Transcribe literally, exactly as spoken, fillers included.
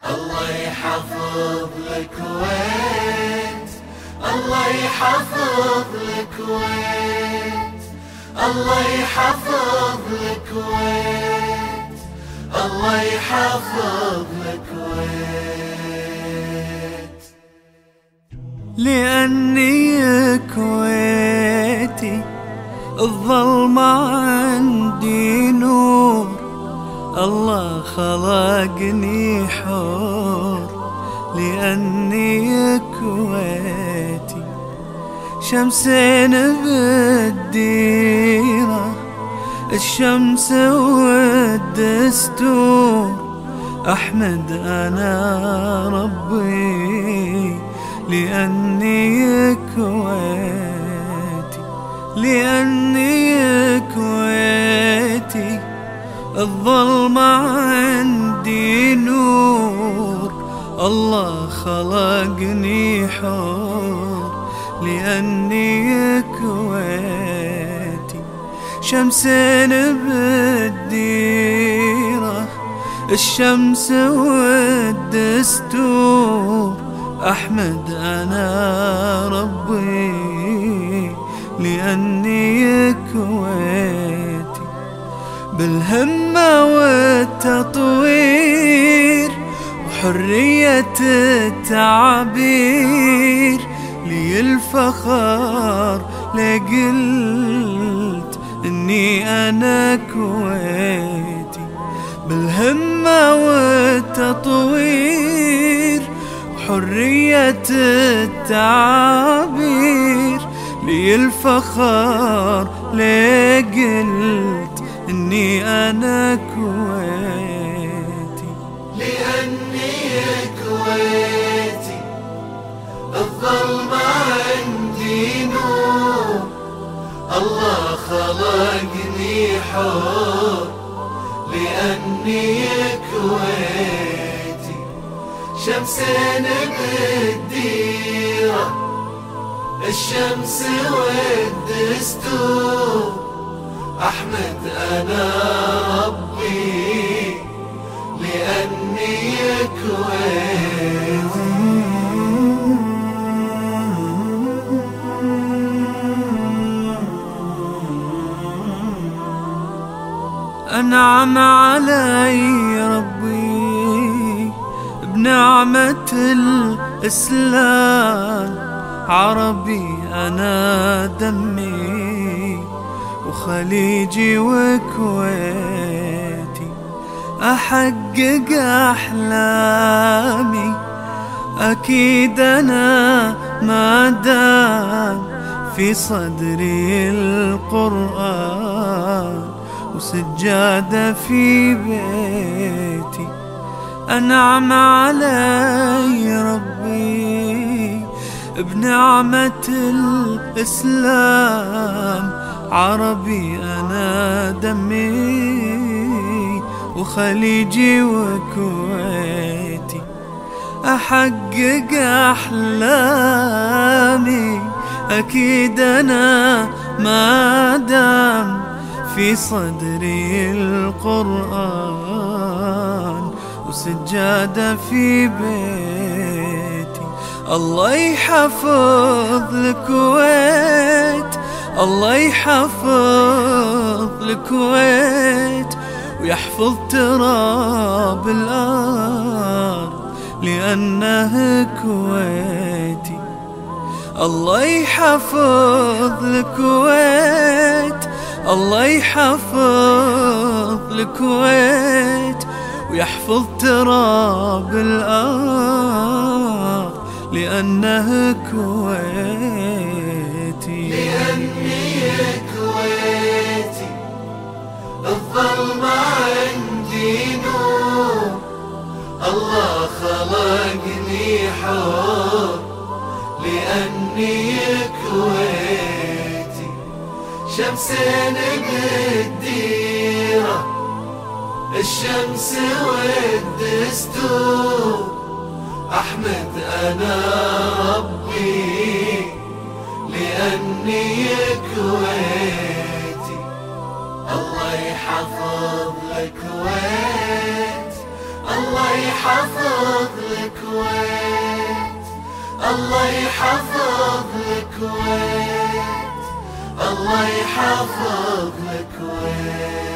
الله يحفظ الكويت، الله يحفظ الكويت، الله يحفظ الكويت، الله يحفظ الكويت. لأني كويتي الظلمة عندي نور، الله خلقني حور. لأني كويتي شمسين بالديرة، الشمس والدستور، أحمد أنا ربي لأني كويتي. لأني كويتي الظلمة عندي نور، الله خلقني حور. لأني كويتي شمسين بالديرة، الشمس والدستور، أحمد أنا ربي لأني كويتي. بالهمة والتطوير وحرية التعبير، لي الفخر لقلت إني أنا كويتي. بالهمة والتطوير وحرية التعبير، لي الفخر لقلت إني أنا كويتي. لأني كويتي الظلمة عندي نور، الله خلقني حور. لأني كويتي شمسين بالديرة، الشمس والدستور، أحمد أنا ربي لأني كويتي. أنعم علي ربي بنعمة الإسلام، عربي أنا دمي وخليجي وكويتي، أحقق أحلامي أكيد أنا ما دام في صدري القرآن وسجادة في بيتي. أنعم علي ربي بنعمة الإسلام، عربي أنا دمي وخليجي وكويتي، أحقق أحلامي أكيد أنا ما دام في صدري القرآن وسجادة في بيتي. الله يحفظ الكويت، الله يحفظ الكويت، ويحفظ تراب الأرض لأنه كويتي. الله يحفظ الكويت، الله يحفظ الكويت، ويحفظ تراب الأرض لأنه كويتي. لأني كويتي الظلمة عندي نور، الله خلقني حور. لأني كويتي شمسين بالديرة، الشمس والدستور، أحمد أنا ربي لأني كويتي. الله يحفظ الكويت، الله يحفظ يحفظ الكويت، الله يحفظ الكويت، الله يحفظ الكويت.